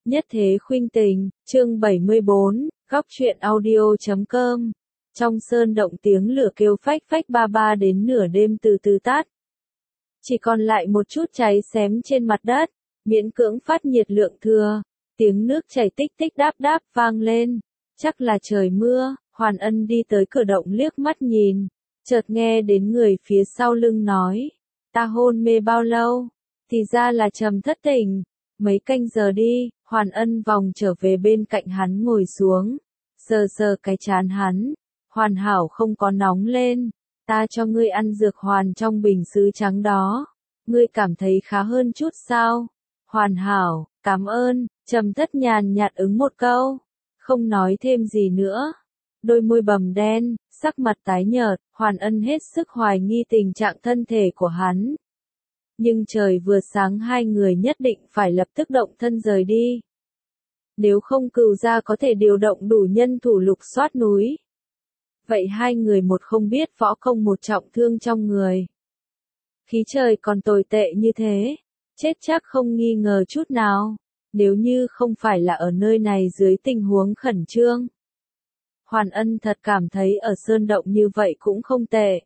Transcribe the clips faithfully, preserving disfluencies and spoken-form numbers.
Nhất thế khuynh tình, chương bảy mươi bốn, góc truyện audio chấm com. Trong sơn động tiếng lửa kêu phách phách ba ba đến nửa đêm từ từ tắt. Chỉ còn lại một chút cháy xém trên mặt đất, miễn cưỡng phát nhiệt lượng thừa, tiếng nước chảy tích tích đáp đáp vang lên. Chắc là trời mưa, Hoàn Ân đi tới cửa động liếc mắt nhìn, chợt nghe đến người phía sau lưng nói, ta hôn mê bao lâu? Thì ra là Trầm thất tỉnh, mấy canh giờ đi. Hoàn Ân vòng trở về bên cạnh hắn ngồi xuống, sờ sờ cái trán hắn, hoàn hảo không có nóng lên, ta cho ngươi ăn dược hoàn trong bình sứ trắng đó, ngươi cảm thấy khá hơn chút sao? Hoàn hảo, cảm ơn. Trầm thất nhàn nhạt ứng một câu, không nói thêm gì nữa. Đôi môi bầm đen, sắc mặt tái nhợt, Hoàn Ân hết sức hoài nghi tình trạng thân thể của hắn. Nhưng trời vừa sáng hai người nhất định phải lập tức động thân rời đi. Nếu không Cửu gia có thể điều động đủ nhân thủ lục soát núi. Vậy hai người một không biết võ công một trọng thương trong người. Khí trời còn tồi tệ như thế, chết chắc không nghi ngờ chút nào, nếu như không phải là ở nơi này dưới tình huống khẩn trương. Hoàn Ân thật cảm thấy ở sơn động như vậy cũng không tệ.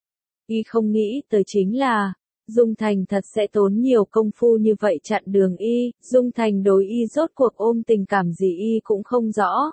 Y không nghĩ tới chính là, Dung Thành thật sẽ tốn nhiều công phu như vậy chặn đường y, Dung Thành đối y rốt cuộc ôm tình cảm gì y cũng không rõ.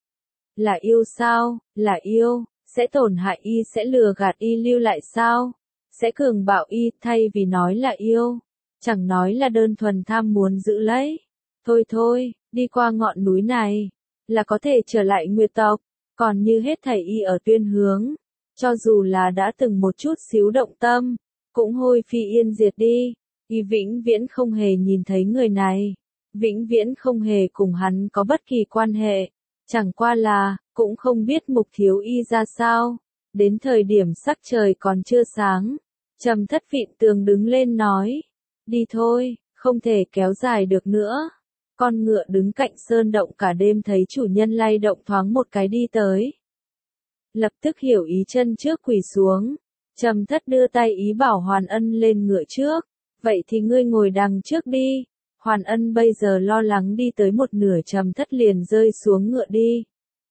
Là yêu sao? Là yêu, sẽ tổn hại y, sẽ lừa gạt y lưu lại sao? Sẽ cường bạo y, thay vì nói là yêu, chẳng nói là đơn thuần tham muốn giữ lấy. Thôi thôi, đi qua ngọn núi này, là có thể trở lại Nguyệt tộc, còn như hết thảy y ở Tuyên Hướng, cho dù là đã từng một chút xíu động tâm, cũng hôi phi yên diệt đi. Y vĩnh viễn không hề nhìn thấy người này, vĩnh viễn không hề cùng hắn có bất kỳ quan hệ, chẳng qua là, cũng không biết mục thiếu y ra sao. Đến thời điểm sắc trời còn chưa sáng, Trầm thất vịn tường đứng lên nói, đi thôi, không thể kéo dài được nữa. Con ngựa đứng cạnh sơn động cả đêm thấy chủ nhân lay động thoáng một cái đi tới. Lập tức hiểu ý, chân trước quỳ xuống. Trầm thất đưa tay ý bảo Hoàn Ân lên ngựa trước, vậy thì ngươi ngồi đằng trước đi. Hoàn Ân bây giờ lo lắng đi tới một nửa, Trầm thất liền rơi xuống ngựa đi.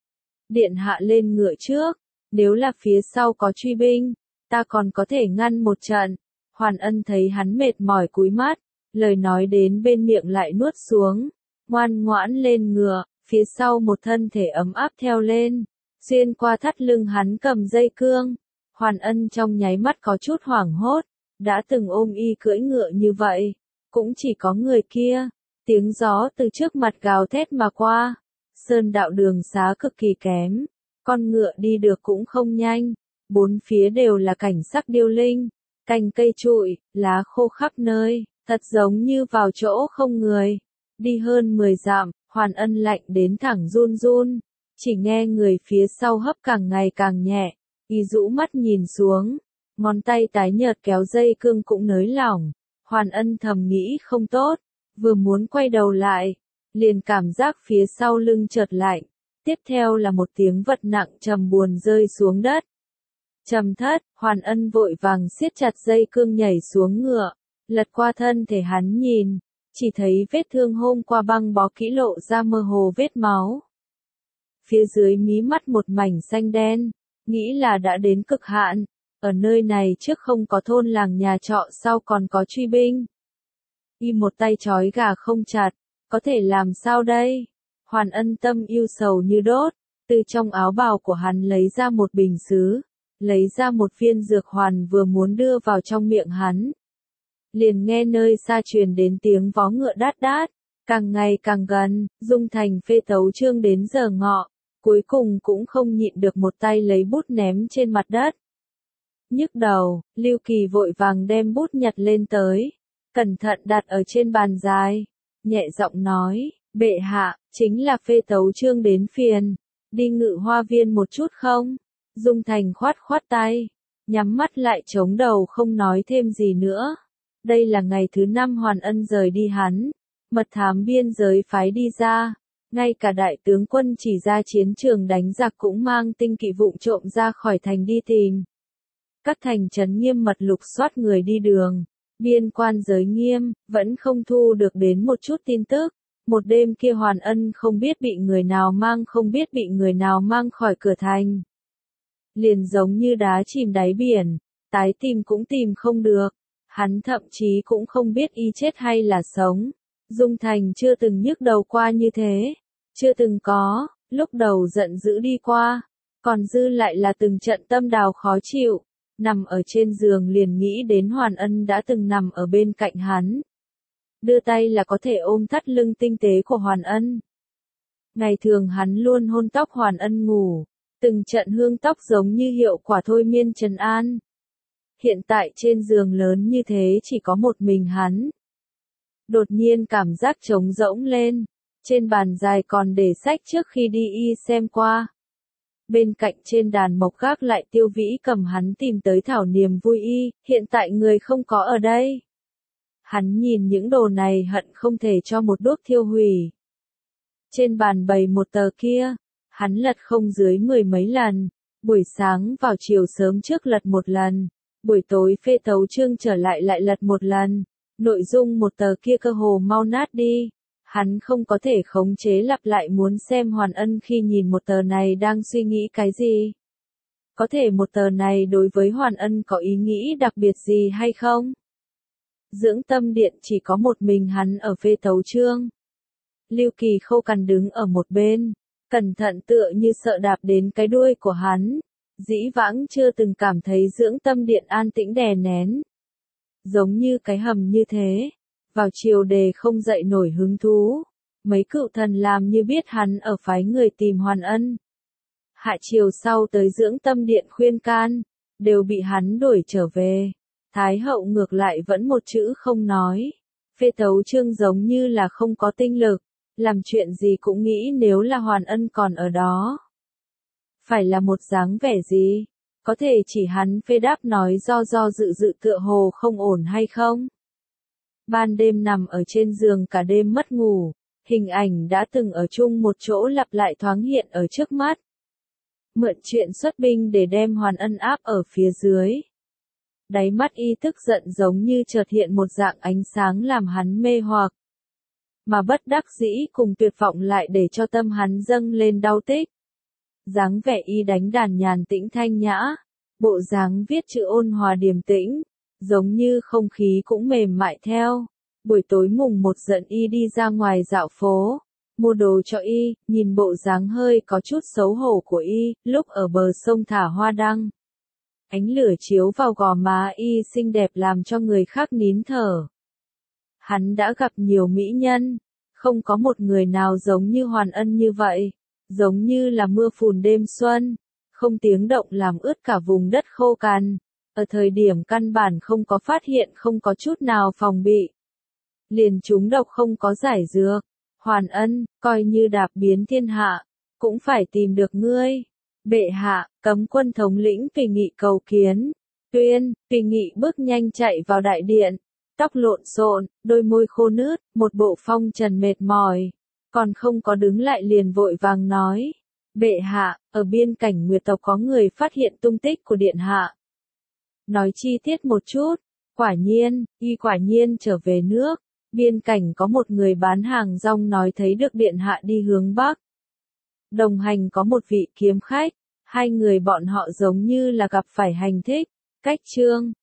Điện hạ lên ngựa trước, nếu là phía sau có truy binh, ta còn có thể ngăn một trận. Hoàn Ân thấy hắn mệt mỏi cúi mắt, lời nói đến bên miệng lại nuốt xuống, ngoan ngoãn lên ngựa, phía sau một thân thể ấm áp theo lên, xuyên qua thắt lưng hắn cầm dây cương. Hoàn Ân trong nháy mắt có chút hoảng hốt, đã từng ôm y cưỡi ngựa như vậy, cũng chỉ có người kia. Tiếng gió từ trước mặt gào thét mà qua, sơn đạo đường xá cực kỳ kém, con ngựa đi được cũng không nhanh, bốn phía đều là cảnh sắc điêu linh, cành cây trụi, lá khô khắp nơi, thật giống như vào chỗ không người. Đi hơn mười dặm, Hoàn Ân lạnh đến thẳng run run, chỉ nghe người phía sau hấp càng ngày càng nhẹ. Y rũ mắt nhìn xuống, ngón tay tái nhợt kéo dây cương cũng nới lỏng. Hoàn Ân thầm nghĩ không tốt, vừa muốn quay đầu lại, liền cảm giác phía sau lưng chợt lạnh, tiếp theo là một tiếng vật nặng trầm buồn rơi xuống đất. Trầm thất, Hoàn Ân vội vàng siết chặt dây cương nhảy xuống ngựa, lật qua thân thể hắn nhìn, chỉ thấy vết thương hôm qua băng bó kỹ lộ ra mơ hồ vết máu. Phía dưới mí mắt một mảnh xanh đen. Nghĩ là đã đến cực hạn, ở nơi này trước không có thôn làng nhà trọ, sau còn có truy binh. Y một tay trói gà không chặt, có thể làm sao đây? Hoàn Ân tâm yêu sầu như đốt, từ trong áo bào của hắn lấy ra một bình sứ, lấy ra một viên dược hoàn vừa muốn đưa vào trong miệng hắn. Liền nghe nơi xa truyền đến tiếng vó ngựa đát đát, càng ngày càng gần, Dung Thành phê tấu chương đến giờ ngọ. Cuối cùng cũng không nhịn được một tay lấy bút ném trên mặt đất. Nhức đầu, Lưu Kỳ vội vàng đem bút nhặt lên tới, cẩn thận đặt ở trên bàn dài, nhẹ giọng nói, bệ hạ, chính là phê tấu chương đến phiền, đi Ngự Hoa Viên một chút không? Dung Thành khoát khoát tay, nhắm mắt lại chống đầu không nói thêm gì nữa. Đây là ngày thứ năm Hoàn Ân rời đi hắn, mật thám biên giới phái đi ra. Ngay cả đại tướng quân chỉ ra chiến trường đánh giặc cũng mang tinh kỵ vụng trộm ra khỏi thành đi tìm. Các thành trấn nghiêm mật lục soát người đi đường, biên quan giới nghiêm, vẫn không thu được đến một chút tin tức. Một đêm kia Hoàn Ân không biết bị người nào mang không biết bị người nào mang khỏi cửa thành. Liền giống như đá chìm đáy biển, tái tìm cũng tìm không được, hắn thậm chí cũng không biết y chết hay là sống. Dung Thành chưa từng nhức đầu qua như thế, chưa từng có, lúc đầu giận dữ đi qua, còn dư lại là từng trận tâm đào khó chịu, nằm ở trên giường liền nghĩ đến Hoàn Ân đã từng nằm ở bên cạnh hắn. Đưa tay là có thể ôm thắt lưng tinh tế của Hoàn Ân. Ngày thường hắn luôn hôn tóc Hoàn Ân ngủ, từng trận hương tóc giống như hiệu quả thôi miên trấn an. Hiện tại trên giường lớn như thế chỉ có một mình hắn. Đột nhiên cảm giác trống rỗng lên, trên bàn dài còn để sách trước khi đi y xem qua. Bên cạnh trên đàn mộc gác lại Tiêu Vĩ cầm hắn tìm tới thảo niềm vui y, hiện tại người không có ở đây. Hắn nhìn những đồ này hận không thể cho một đuốc thiêu hủy. Trên bàn bày một tờ kia, hắn lật không dưới mười mấy lần, buổi sáng vào chiều sớm trước lật một lần, buổi tối phê tấu chương trở lại lại lật một lần, nội dung một tờ kia cơ hồ mau nát đi. Hắn không có thể khống chế lặp lại muốn xem Hoàn Ân khi nhìn một tờ này đang suy nghĩ cái gì. Có thể một tờ này đối với Hoàn Ân có ý nghĩ đặc biệt gì hay không? Dưỡng Tâm Điện chỉ có một mình hắn ở phê tấu chương. Lưu Kỳ Khâu cằn đứng ở một bên, cẩn thận tựa như sợ đạp đến cái đuôi của hắn. Dĩ vãng chưa từng cảm thấy Dưỡng Tâm Điện an tĩnh đè nén. Giống như cái hầm như thế. Vào chiều đề không dậy nổi hứng thú. Mấy cựu thần làm như biết hắn ở phái người tìm Hoàn Ân. Hạ chiều sau tới Dưỡng Tâm Điện khuyên can, đều bị hắn đuổi trở về. Thái hậu ngược lại vẫn một chữ không nói. Phê tấu chương giống như là không có tinh lực, làm chuyện gì cũng nghĩ nếu là Hoàn Ân còn ở đó. Phải là một dáng vẻ gì? Có thể chỉ hắn phê đáp nói do do dự dự tựa hồ không ổn hay không? Ban đêm nằm ở trên giường cả đêm mất ngủ, hình ảnh đã từng ở chung một chỗ lặp lại thoáng hiện ở trước mắt. Mượn chuyện xuất binh để đem Hoàn Ân áp ở phía dưới. Đáy mắt y tức giận giống như chợt hiện một dạng ánh sáng làm hắn mê hoặc. Mà bất đắc dĩ cùng tuyệt vọng lại để cho tâm hắn dâng lên đau tích. Dáng vẻ y đánh đàn nhàn tĩnh thanh nhã, bộ dáng viết chữ ôn hòa điềm tĩnh, giống như không khí cũng mềm mại theo. Buổi tối mùng một giận y đi ra ngoài dạo phố, mua đồ cho y, nhìn bộ dáng hơi có chút xấu hổ của y, lúc ở bờ sông thả hoa đăng. Ánh lửa chiếu vào gò má y xinh đẹp làm cho người khác nín thở. Hắn đã gặp nhiều mỹ nhân, không có một người nào giống như Hoàn Ân như vậy, giống như là mưa phùn đêm xuân, không tiếng động làm ướt cả vùng đất khô cằn, ở thời điểm căn bản không có phát hiện không có chút nào phòng bị. Liền trúng độc không có giải dược, Hoàn Ân, coi như đạp biến thiên hạ, cũng phải tìm được ngươi. Bệ hạ, cấm quân thống lĩnh Tùy Nghị cầu kiến. Tuyên, Tùy Nghị bước nhanh chạy vào đại điện, tóc lộn xộn, đôi môi khô nướt, một bộ phong trần mệt mỏi, còn không có đứng lại liền vội vàng nói. Bệ hạ, ở biên cảnh Nguyệt tộc có người phát hiện tung tích của điện hạ. Nói chi tiết một chút, quả nhiên, y quả nhiên trở về nước, biên cảnh có một người bán hàng rong nói thấy được điện hạ đi hướng Bắc. Đồng hành có một vị kiếm khách, hai người bọn họ giống như là gặp phải hành thích, cách chương.